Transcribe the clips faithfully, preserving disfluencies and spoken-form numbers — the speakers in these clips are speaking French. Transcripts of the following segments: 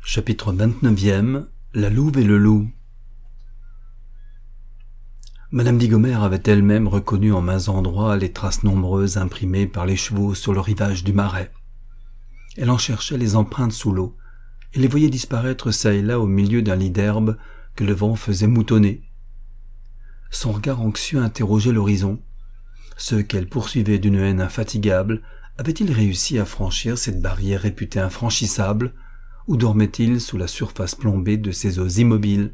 Chapitre vingt-neuvième. La louve et le loup. Madame Digomère avait elle-même reconnu en maint endroits les traces nombreuses imprimées par les chevaux sur le rivage du marais. Elle en cherchait les empreintes sous l'eau, et les voyait disparaître çà et là au milieu d'un lit d'herbe que le vent faisait moutonner. Son regard anxieux interrogeait l'horizon. Ceux qu'elle poursuivait d'une haine infatigable avaient-ils réussi à franchir cette barrière réputée infranchissable, ou dormait-il sous la surface plombée de ces eaux immobiles?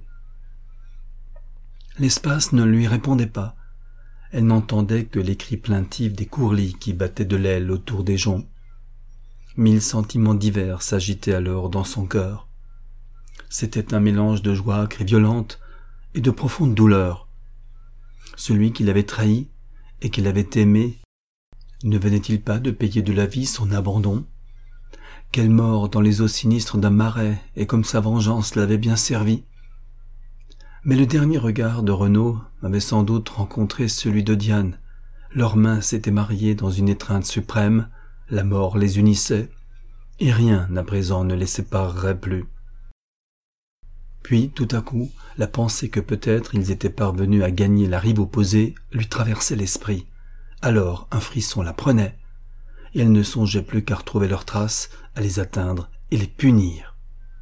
L'espace ne lui répondait pas. Elle n'entendait que les cris plaintifs des courlis qui battaient de l'aile autour des joncs. Mille sentiments divers s'agitaient alors dans son cœur. C'était un mélange de joie âcre et violente et de profonde douleur. Celui qui l'avait trahi et qui l'avait aimé, ne venait-il pas de payer de la vie son abandon? Quelle mort dans les eaux sinistres d'un marais, et comme sa vengeance l'avait bien servi. Mais le dernier regard de Renaud avait sans doute rencontré celui de Diane. Leurs mains s'étaient mariées dans une étreinte suprême, la mort les unissait, et rien à présent ne les séparerait plus. Puis, tout à coup, la pensée que peut-être ils étaient parvenus à gagner la rive opposée lui traversait l'esprit. Alors un frisson la prenait, et elle ne songeait plus qu'à retrouver leurs traces, à les atteindre et les punir.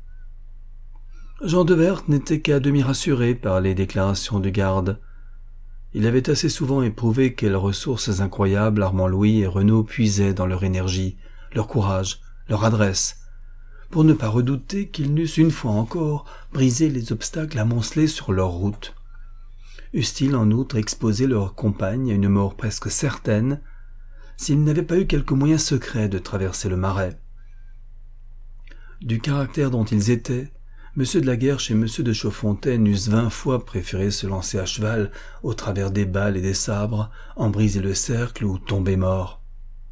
Jean Deverte n'était qu'à demi rassuré par les déclarations du garde. Il avait assez souvent éprouvé quelles ressources incroyables Armand Louis et Renaud puisaient dans leur énergie, leur courage, leur adresse, pour ne pas redouter qu'ils n'eussent une fois encore brisé les obstacles amoncelés sur leur route. Eussent-ils en outre exposé leur compagne à une mort presque certaine, s'ils n'avaient pas eu quelque moyen secret de traverser le marais. Du caractère dont ils étaient, M. de la Guerche et M. de Chaudfontaine eussent vingt fois préféré se lancer à cheval au travers des balles et des sabres, en briser le cercle ou tomber morts.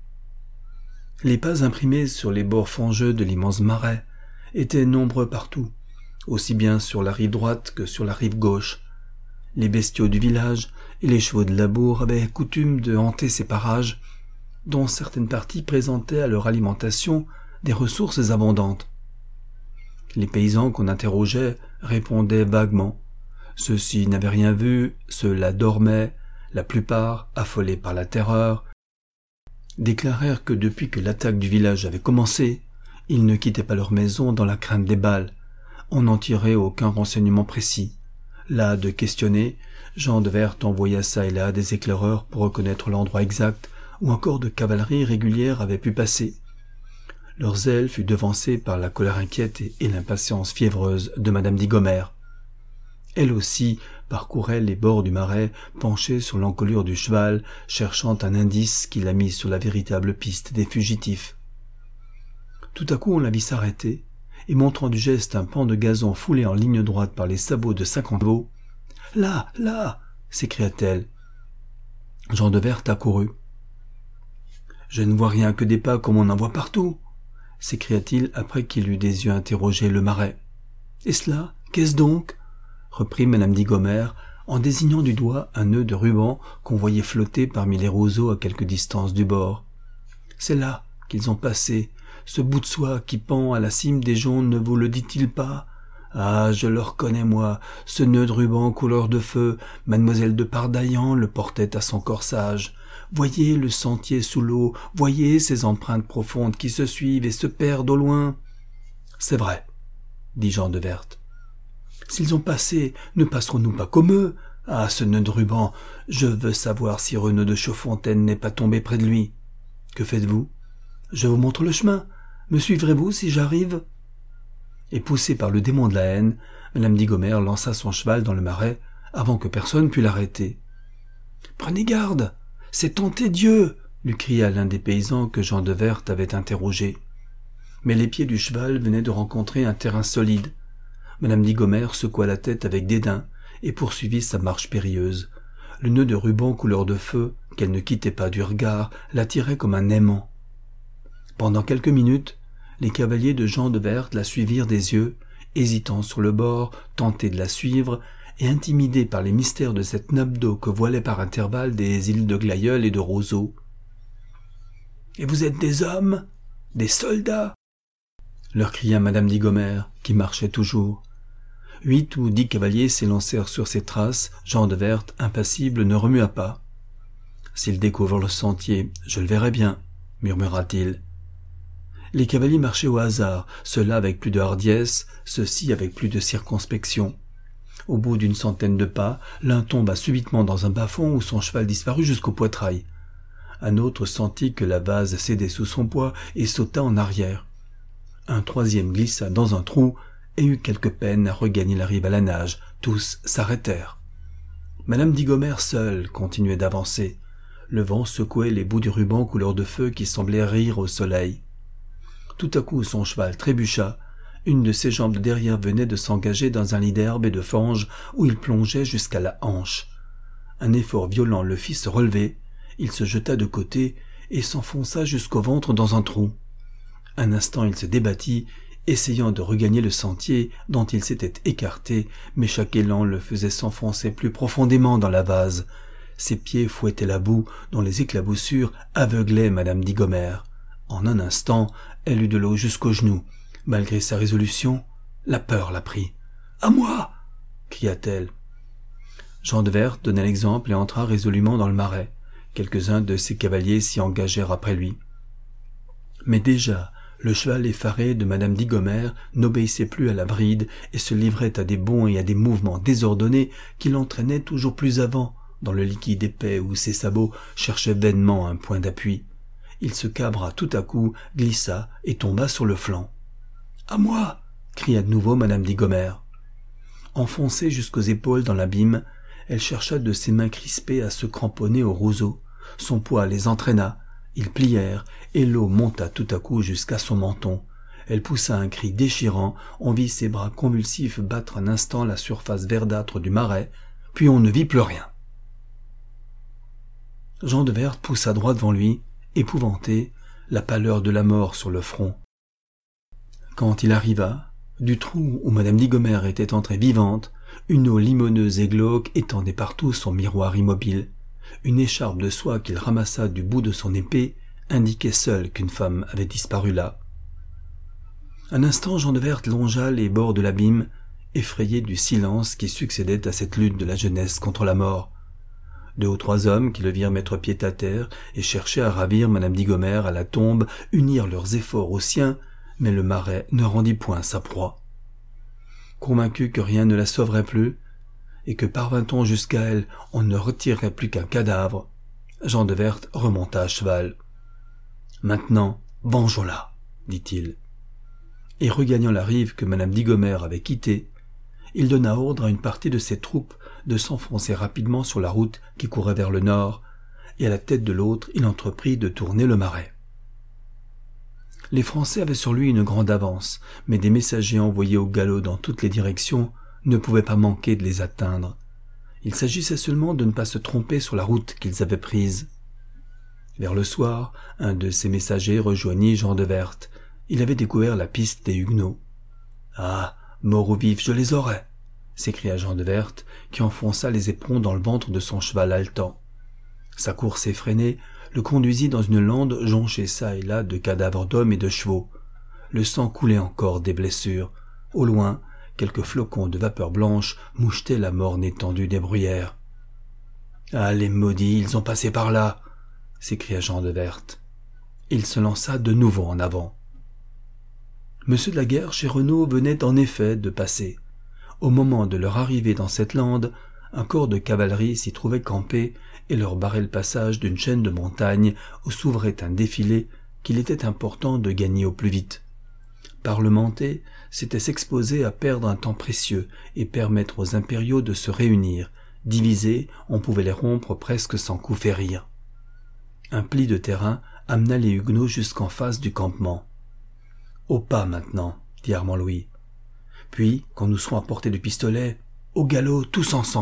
Les pas imprimés sur les bords fangeux de l'immense marais étaient nombreux partout, aussi bien sur la rive droite que sur la rive gauche. Les bestiaux du village et les chevaux de labour avaient coutume de hanter ces parages, dont certaines parties présentaient à leur alimentation des ressources abondantes. Les paysans qu'on interrogeait répondaient vaguement. Ceux-ci n'avaient rien vu, ceux-là dormaient, la plupart, affolés par la terreur, déclarèrent que depuis que l'attaque du village avait commencé, ils ne quittaient pas leur maison dans la crainte des balles. On n'en tirait aucun renseignement précis. Là de questionner, Jean Deverte envoya çà et là des éclaireurs pour reconnaître l'endroit exact où un corps de cavalerie régulière avait pu passer. Leur zèle fut devancé par la colère inquiète et l'impatience fiévreuse de Madame Digomère. Elle aussi parcourait les bords du marais, penchée sur l'encolure du cheval, cherchant un indice qui la mit sur la véritable piste des fugitifs. Tout à coup on la vit s'arrêter, et montrant du geste un pan de gazon foulé en ligne droite par les sabots de cinquante chevaux. « Là, là !» s'écria-t-elle. Jean Deverte accourut. « Je ne vois rien que des pas comme on en voit partout !» s'écria-t-il après qu'il eut des yeux interrogé le marais. « Et cela, qu'est-ce donc ?» reprit Madame Digomère, en désignant du doigt un nœud de ruban qu'on voyait flotter parmi les roseaux à quelque distance du bord. « C'est là qu'ils ont passé. Ce bout de soie qui pend à la cime des joncs ne vous le dit-il pas? Ah, je le reconnais, moi, ce nœud de ruban couleur de feu, mademoiselle de Pardaillan le portait à son corsage. Voyez le sentier sous l'eau, voyez ces empreintes profondes qui se suivent et se perdent au loin. »« C'est vrai, » dit Jean Deverte. « S'ils ont passé, ne passerons-nous pas comme eux? Ah, ce nœud de ruban, je veux savoir si Renaud de Chaudfontaine n'est pas tombé près de lui. Que faites-vous? Je vous montre le chemin. Me suivrez-vous si j'arrive ?» Et poussée par le démon de la haine, Madame Digomère lança son cheval dans le marais avant que personne pût l'arrêter. « Prenez garde, c'est tenter Dieu !» lui cria l'un des paysans que Jean Deverte avait interrogé. Mais les pieds du cheval venaient de rencontrer un terrain solide. Madame Digomère secoua la tête avec dédain et poursuivit sa marche périlleuse. Le nœud de ruban couleur de feu, qu'elle ne quittait pas du regard, l'attirait comme un aimant. Pendant quelques minutes, les cavaliers de Jean Deverte la suivirent des yeux, hésitant sur le bord, tentés de la suivre, et intimidés par les mystères de cette nappe d'eau que voilaient par intervalles des îles de glaïeuls et de roseaux. « Et vous êtes des hommes? Des soldats ?» leur cria madame Digomère, qui marchait toujours. Huit ou dix cavaliers s'élancèrent sur ses traces. Jean de Werth, impassible, ne remua pas. « S'il découvre le sentier, je le verrai bien, » murmura-t-il. Les cavaliers marchaient au hasard, ceux-là avec plus de hardiesse, ceux-ci avec plus de circonspection. Au bout d'une centaine de pas, l'un tomba subitement dans un bas-fond où son cheval disparut jusqu'au poitrail. Un autre sentit que la vase cédait sous son poids et sauta en arrière. Un troisième glissa dans un trou et eut quelque peine à regagner la rive à la nage. Tous s'arrêtèrent. Madame Digomère seule continuait d'avancer. Le vent secouait les bouts du ruban couleur de feu qui semblaient rire au soleil. Tout à coup son cheval trébucha. Une de ses jambes de derrière venait de s'engager dans un lit d'herbe et de fange où il plongeait jusqu'à la hanche. Un effort violent le fit se relever. Il se jeta de côté et s'enfonça jusqu'au ventre dans un trou. Un instant il se débattit, essayant de regagner le sentier dont il s'était écarté, mais chaque élan le faisait s'enfoncer plus profondément dans la vase. Ses pieds fouettaient la boue dont les éclaboussures aveuglaient madame Digomère. En un instant, elle eut de l'eau jusqu'aux genoux. Malgré sa résolution, la peur la prit. « À moi !» cria-t-elle. Jean de Werth donna l'exemple et entra résolument dans le marais. Quelques-uns de ses cavaliers s'y engagèrent après lui. Mais déjà, le cheval effaré de madame Digomère n'obéissait plus à la bride et se livrait à des bonds et à des mouvements désordonnés qui l'entraînaient toujours plus avant, dans le liquide épais où ses sabots cherchaient vainement un point d'appui. Il se cabra tout à coup, glissa et tomba sur le flanc. « À moi !» cria de nouveau madame Digomère. Enfoncée jusqu'aux épaules dans l'abîme, elle chercha de ses mains crispées à se cramponner au roseau. Son poids les entraîna. Ils plièrent, et l'eau monta tout à coup jusqu'à son menton. Elle poussa un cri déchirant, on vit ses bras convulsifs battre un instant la surface verdâtre du marais, puis on ne vit plus rien. Jean de Werth poussa droit devant lui, épouvanté, la pâleur de la mort sur le front. Quand il arriva, du trou où madame Digomère était entrée vivante, une eau limoneuse et glauque étendait partout son miroir immobile. Une écharpe de soie qu'il ramassa du bout de son épée indiquait seule qu'une femme avait disparu là. Un instant, Jean de Werth longea les bords de l'abîme, effrayé du silence qui succédait à cette lutte de la jeunesse contre la mort. Deux ou trois hommes qui le virent mettre pied à terre et cherchaient à ravir madame Digomère à la tombe unirent leurs efforts aux siens, mais le marais ne rendit point sa proie. Convaincu que rien ne la sauverait plus, et que parvint-on jusqu'à elle, on ne retirerait plus qu'un cadavre, Jean de Werth remonta à cheval. « Maintenant, vengeons-la, dit-il. » Et regagnant la rive que madame Digomère avait quittée, il donna ordre à une partie de ses troupes de s'enfoncer rapidement sur la route qui courait vers le nord, et à la tête de l'autre, il entreprit de tourner le marais. Les Français avaient sur lui une grande avance, mais des messagers envoyés au galop dans toutes les directions ne pouvaient pas manquer de les atteindre. Il s'agissait seulement de ne pas se tromper sur la route qu'ils avaient prise. Vers le soir, un de ces messagers rejoignit Jean de Werth. Il avait découvert la piste des Huguenots. « Ah, mort ou vif, je les aurai !» s'écria Jean de Werth, qui enfonça les éperons dans le ventre de son cheval haletant. Sa course effrénée le conduisit dans une lande jonchée çà et là de cadavres d'hommes et de chevaux. Le sang coulait encore des blessures. Au loin, quelques flocons de vapeur blanche mouchetaient la morne étendue des bruyères. « Ah, les maudits, ils ont passé par là !» s'écria Jean de Werth. Il se lança de nouveau en avant. Monsieur de la Guerre chez Renaud venait en effet de passer. Au moment de leur arrivée dans cette lande, un corps de cavalerie s'y trouvait campé et leur barrait le passage d'une chaîne de montagnes où s'ouvrait un défilé qu'il était important de gagner au plus vite. Parlementer, c'était s'exposer à perdre un temps précieux et permettre aux impériaux de se réunir. Divisés, on pouvait les rompre presque sans coup férir. Un pli de terrain amena les Huguenots jusqu'en face du campement. « Au pas maintenant, » dit Armand Louis. « Puis, quand nous serons à portée de pistolet, au galop tous ensemble !»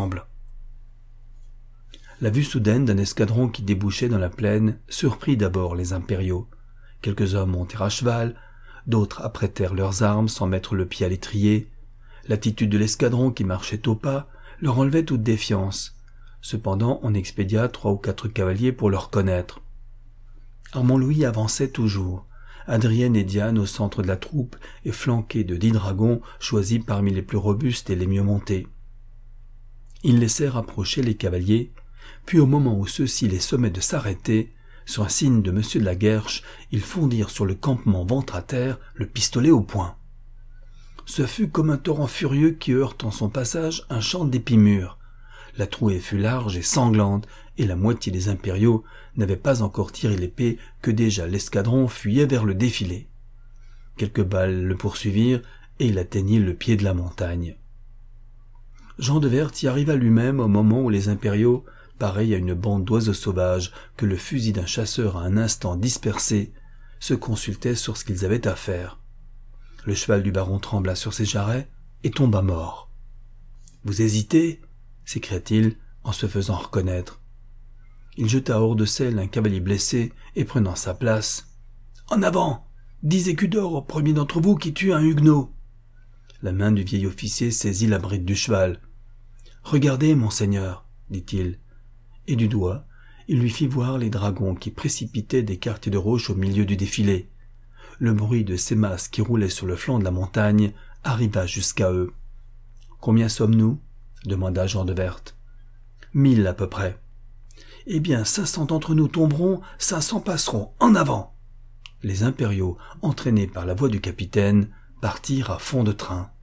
La vue soudaine d'un escadron qui débouchait dans la plaine surprit d'abord les impériaux. Quelques hommes montèrent à cheval, d'autres apprêtèrent leurs armes sans mettre le pied à l'étrier. L'attitude de l'escadron qui marchait au pas leur enlevait toute défiance. Cependant, on expédia trois ou quatre cavaliers pour le reconnaître. Armand Louis avançait toujours. Adrienne et Diane au centre de la troupe et flanqués de dix dragons choisis parmi les plus robustes et les mieux montés. Ils laissèrent approcher les cavaliers, puis au moment où ceux-ci les sommaient de s'arrêter, sur un signe de monsieur de la Guerche, ils fondirent sur le campement ventre à terre, le pistolet au poing. Ce fut comme un torrent furieux qui heurte en son passage un champ d'épis mûrs. La trouée fut large et sanglante, et la moitié des impériaux n'avaient pas encore tiré l'épée que déjà l'escadron fuyait vers le défilé. Quelques balles le poursuivirent, et il atteignit le pied de la montagne. Jean de Werth y arriva lui-même au moment où les impériaux, pareils à une bande d'oiseaux sauvages que le fusil d'un chasseur a un instant dispersés, se consultaient sur ce qu'ils avaient à faire. Le cheval du baron trembla sur ses jarrets et tomba mort. « Vous hésitez ?» s'écria-t-il en se faisant reconnaître. Il jeta hors de selle un cavalier blessé et prenant sa place. « En avant! Dix écus d'or au premier d'entre vous qui tue un huguenot !» La main du vieil officier saisit la bride du cheval. « Regardez, monseigneur, dit-il, et du doigt, il lui fit voir les dragons qui précipitaient des quartiers de roche au milieu du défilé. Le bruit de ces masses qui roulaient sur le flanc de la montagne arriva jusqu'à eux. « Combien sommes-nous » demanda Jean de Werth. « Mille à peu près. »« Eh bien, cinq cents d'entre nous tomberont, cinq cents passeront. En avant !» Les impériaux, entraînés par la voix du capitaine, partirent à fond de train.